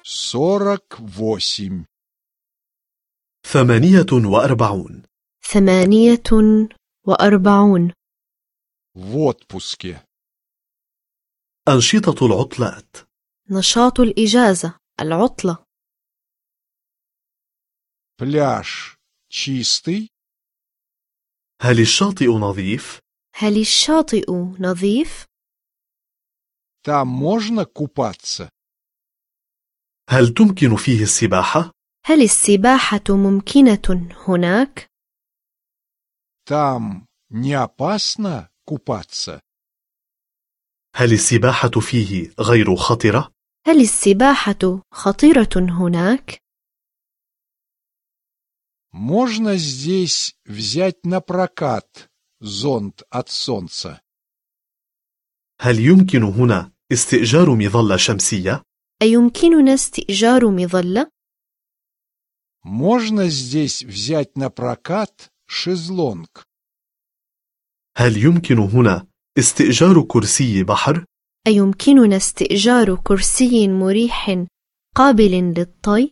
48. 48. 48. В отпуске. أنشطة العطلات. نشاط الإجازة، العطلة. Пляж чистый. هل الشاطئ نظيف؟ هل الشاطئ نظيف؟ Там можно купаться? هل تمكن فيه السباحة؟ هل السباحة ممكنة هناك؟ Там не опасно купаться? هل السباحة فيه غير خطرة؟ هل السباحة خطيرة هناك؟ Можно здесь взять на прокат зонт от солнца? هل يمكن هنا استئجار مظلة شمسية؟ أيمكننا استئجار مظلة؟ Можно здесь взять на прокат шезлонг? هل يمكن هنا استئجار كرسي بحر؟ أيمكننا استئجار كرسي مريح قابل للطي؟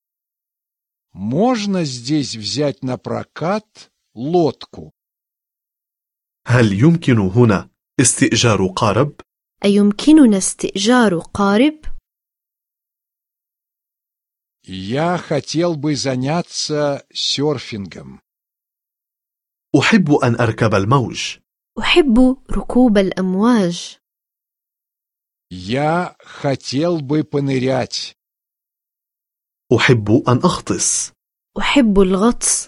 Можно здесь взять на прокат лодку? هل يمكن هنا استئجار قارب؟ أيمكننا استئجار قارب؟ Я хотел бы заняться серфингом. أحب أن أركب الموج. أحب ركوب الأمواج. Я хотел бы понырять. أحب أن أغطس. أحب الغطس.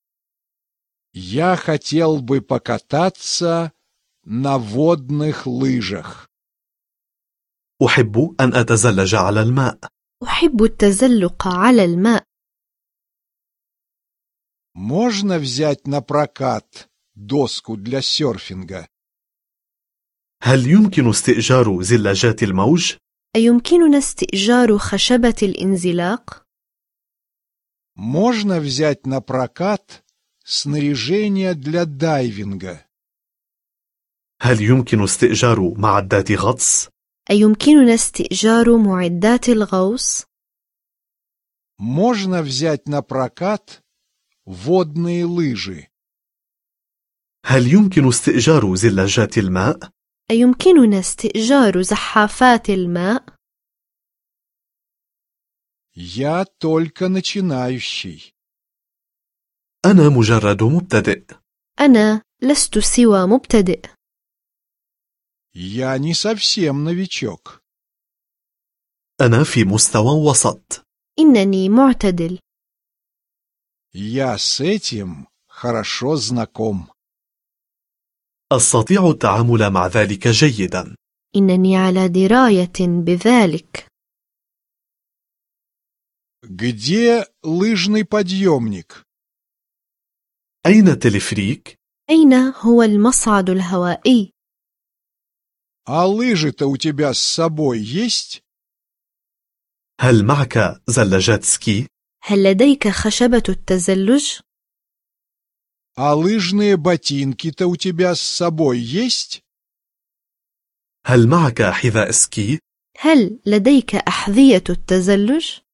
Я хотел бы покататься на водных лыжах. أحب أن أتزلج على الماء. أحب التزلق على الماء. Можно взять на прокат доску для серфинга? هل يمكن استئجار زلاجات الموج؟ أيمكننا استئجار خشبة الانزلاق؟ Можно взять на прокат снаряжение для дайвинга? هل يمكن استئجار معدات غطس؟ أيمكننا استئجار معدات الغوص؟ Можно взять на прокат водные лыжи? هل يمكن استئجار زلاجات الماء؟ أيمكننا استئجار زحافات الماء؟ Я только начинающий. أنا مجرد مبتدئ. أنا لست سوى مبتدئ. Я не совсем новичок. أنا في مستوى وسط. إنني معتدل. Я с этим хорошо знаком. أستطيع التعامل مع ذلك جيدا. إنني على دراية بذلك. Где лыжный подъемник? أين التلفريك؟ أين هو المصعد الهوائي؟ А лыжи-то у тебя с собой есть? هل معك زلاجات سكي؟ هل لديك خشبة التزلج؟ А лыжные ботинки-то у тебя с собой есть? هل معك حذاء سكي؟ هل لديك أحذية التزلج؟